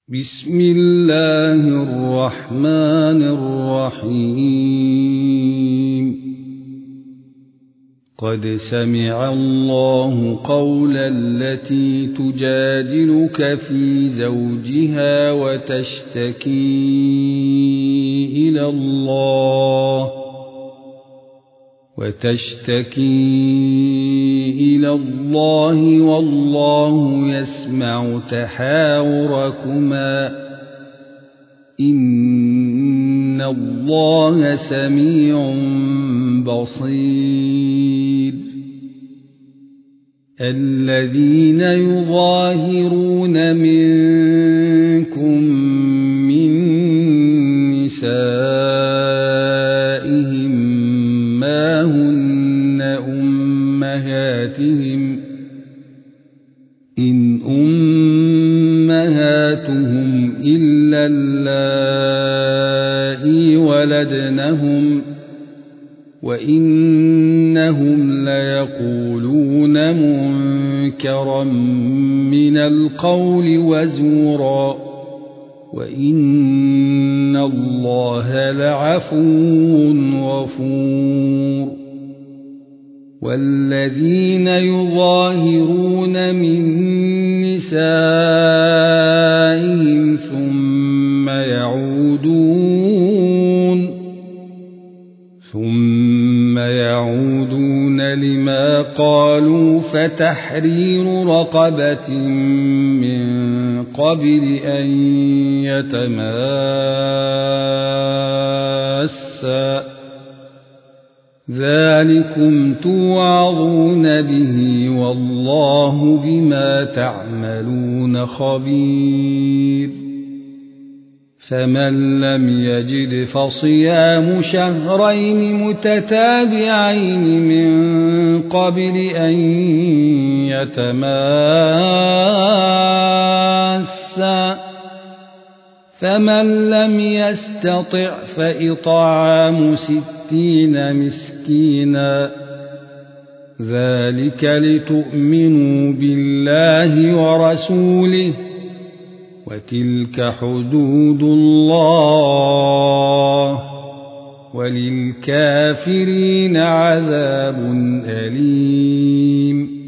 بسم الله الرحمن الرحيم قد سمع الله قول التي تجادلك في زوجها وتشتكي إلى الله والله يسمع تحاوركما إن الله سميع بصير الذين يظاهرون منكم من نسائهم ما هن أمهاتهم إن أمهاتهم إلا اللائي ولدنهم وإنهم ليقولون منكرا من القول وزورا وإن الله لعفو غفور والذين يظاهرون من نسائهم ثم يعودون لما قالوا فتحرير رقبة من قبل أن يتماسا ذلكم توعظون به والله بما تعملون خبير فمن لم يجد فصيام شهرين متتابعين من قبل أن يتماسا فمن لم يستطع فإطعام 60 مسكينا ذلك لتؤمنوا بالله ورسوله وتلك حدود الله وللكافرين عذاب أليم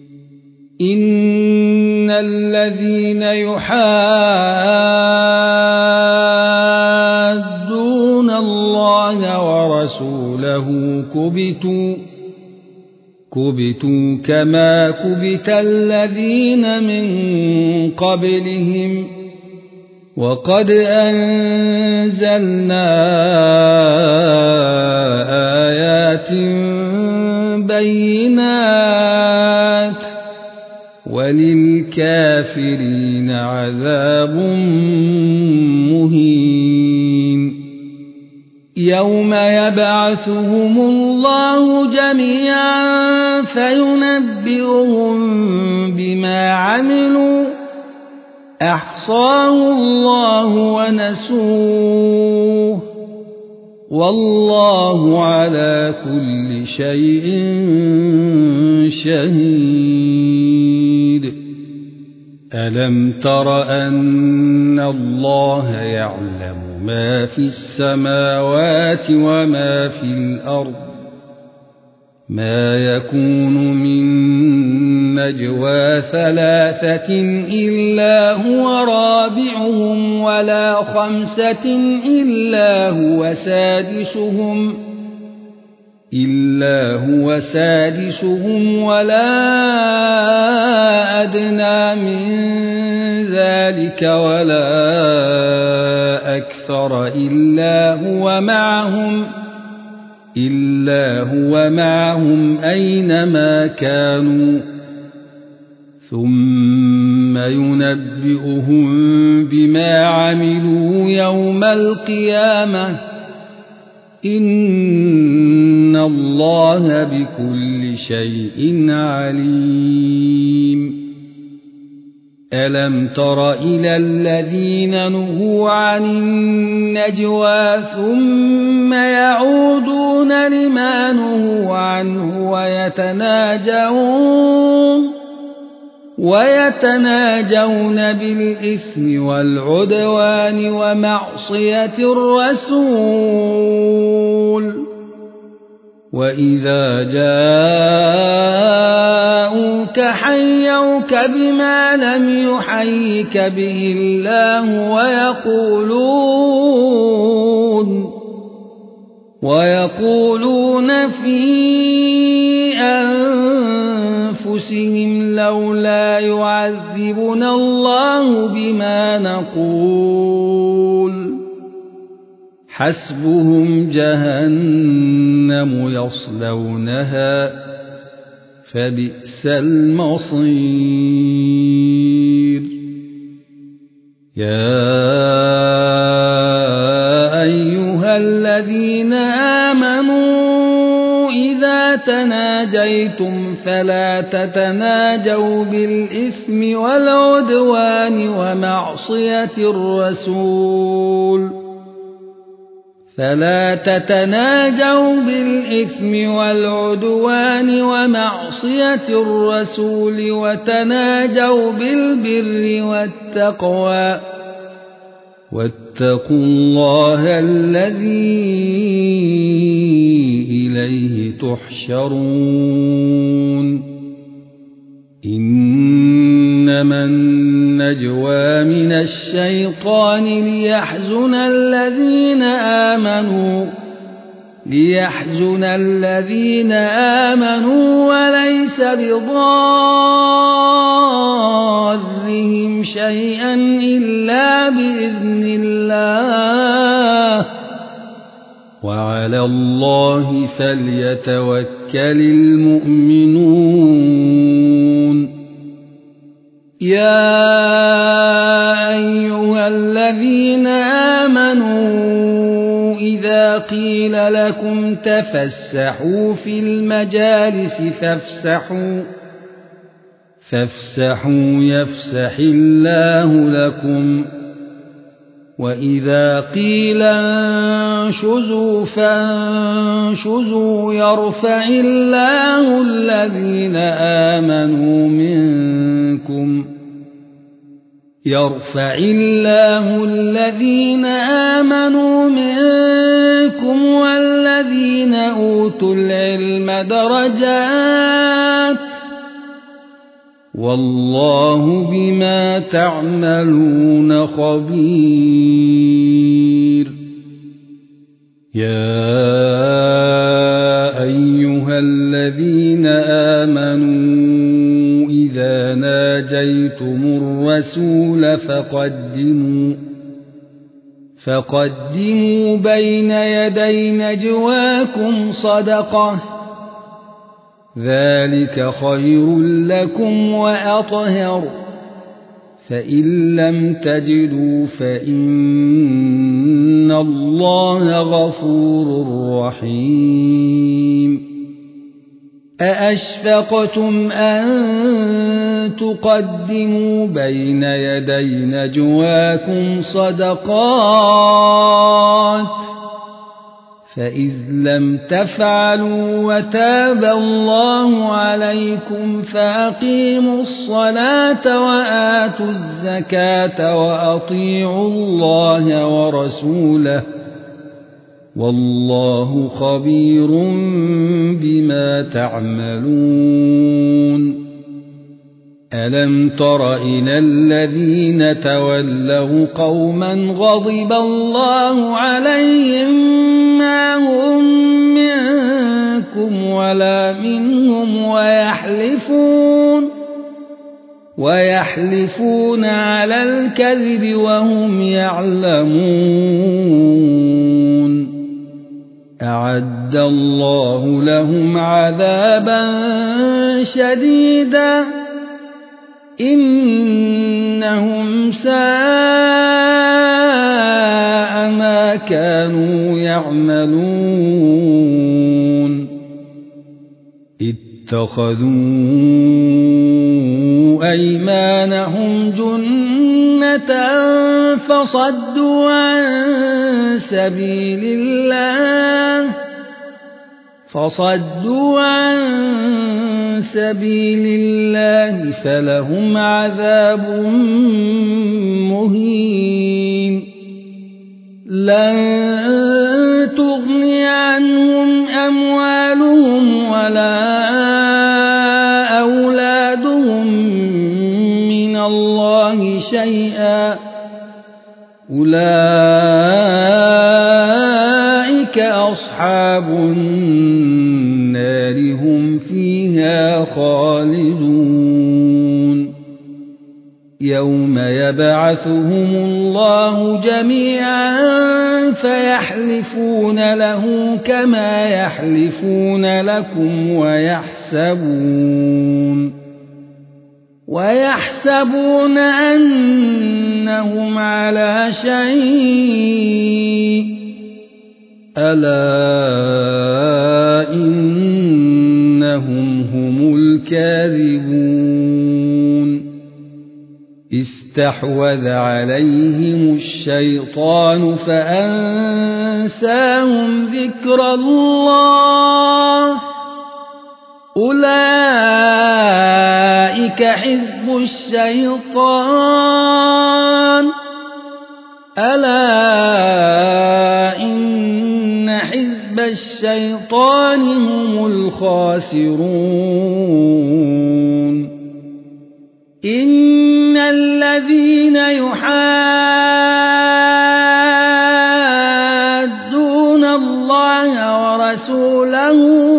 إن الذين يحادون الله ورسوله كبتوا كما كبت الذين من قبلهم وقد أنزلنا آيات بينات وللكافرين عذاب مهين يوم يبعثهم الله جميعا فينبئهم بما عملوا أحصاه الله ونسوه والله على كل شيء شهيد ألم تر أن الله يعلم ما في السماوات وما في الأرض ما يكون من نجوى 3 إلا هو رابعهم ولا 5 إلا هو سادسهم ولا أدنى من ذلك ولا أكثر إلا هو معهم أينما كانوا ثم ينبئهم بما عملوا يوم القيامة إن الله بكل شيء عليم ألم تر إلى الذين نهوا عن النجوى ثم يعودون لما نهوا عنه ويتناجون بالإثم والعدوان ومعصية الرسول وإذا جاءوك حيوك بما لم يحيك به الله ويقولون في أنفسهم لولا يعذبنا الله بما نقول حسبهم جهنم يصلونها فبئس المصير يا أيها الذين آمنوا إذا تناجيتم فلا تتناجوا بالإثم والعدوان ومعصية الرسول وتناجوا بالبر والتقوى واتقوا الله الذي إليه تحشرون إنما النجوى من الشيطان ليحزن الذين آمنوا وليس بضارهم شيئا إلا بإذن الله وعلى الله فليتوكل المؤمنون يا أيها الذين آمنوا إذا قيل لكم تفسحوا في المجالس فافسحوا يفسح الله لكم وإذا قيل انشزوا فانشزوا يرفع الله الذين آمنوا منكم والذين أوتوا العلم درجات والله بما تعملون خبير يا أيها الذين آمنوا إذا ناجيتم الرسول فقدموا بين يدي نجواكم صدقة ذلك خير لكم وأطهر فإن لم تجدوا فإن الله غفور رحيم أأشفقتم أن تقدموا بين يدي نجواكم صدقات فإذ لم تفعلوا وتاب الله عليكم فأقيموا الصلاة وآتوا الزكاة وأطيعوا الله ورسوله والله خبير بما تعملون ألم تر إلى الذين تولوا قوما غضب الله عليهم ما هم منكم ولا منهم ويحلفون على الكذب وهم يعلمون أعد الله لهم عذابا شديدا إنهم ساء ما كانوا يعملون اتخذوا أيمانهم جنة فصدوا عن سبيل الله فصدوا عن سبيل الله فلهم عذاب مهين لن تغني عنهم أموالهم ولا أولادهم من الله شيئا أولئك أصحاب النار هم فيها خالدون يوم يبعثهم الله جميعا فيحلفون له كما يحلفون لكم ويحسبون أنهم على شيء ألا إنهم هم الكاذبون استحوذ عليهم الشيطان فأنساهم ذكر الله أولئك حزب الشيطان ألا إن حزب الشيطان هم الخاسرون إن الذين يحادون الله ورسوله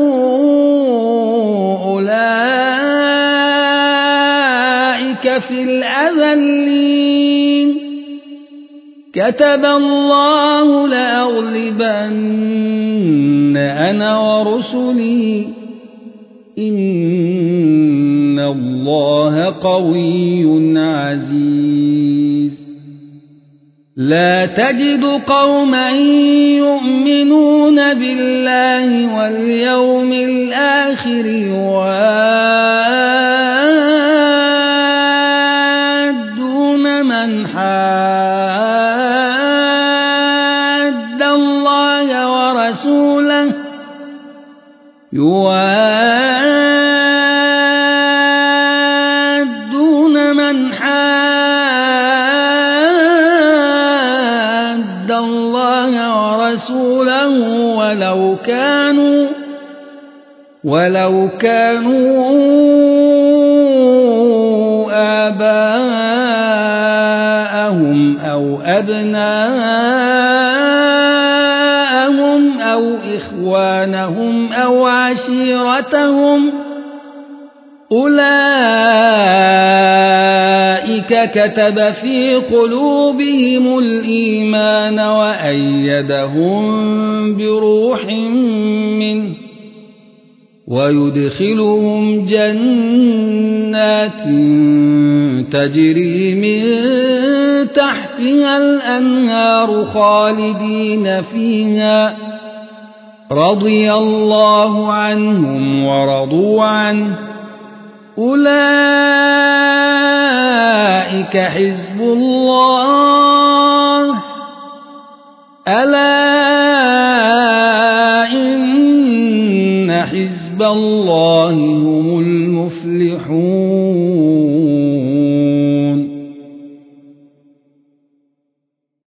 أولئك في الأذلين كتب الله لأغلبن أنا ورسلي إن الله قوي عزيز لا تجد قوما يؤمنون بالله واليوم الآخر يوادون من حاد الله ورسوله ولو كانوا آباءهم أو أبناءهم أو إخوانهم أو عشيرتهم أولئك كتب في قلوبهم الإيمان وأيدهم بروح منه ويدخلهم جنات تجري من تحتها الأنهار خالدين فيها رضي الله عنهم ورضوا عنه أولئك حزب الله ألا إن حزب الله هم المفلحون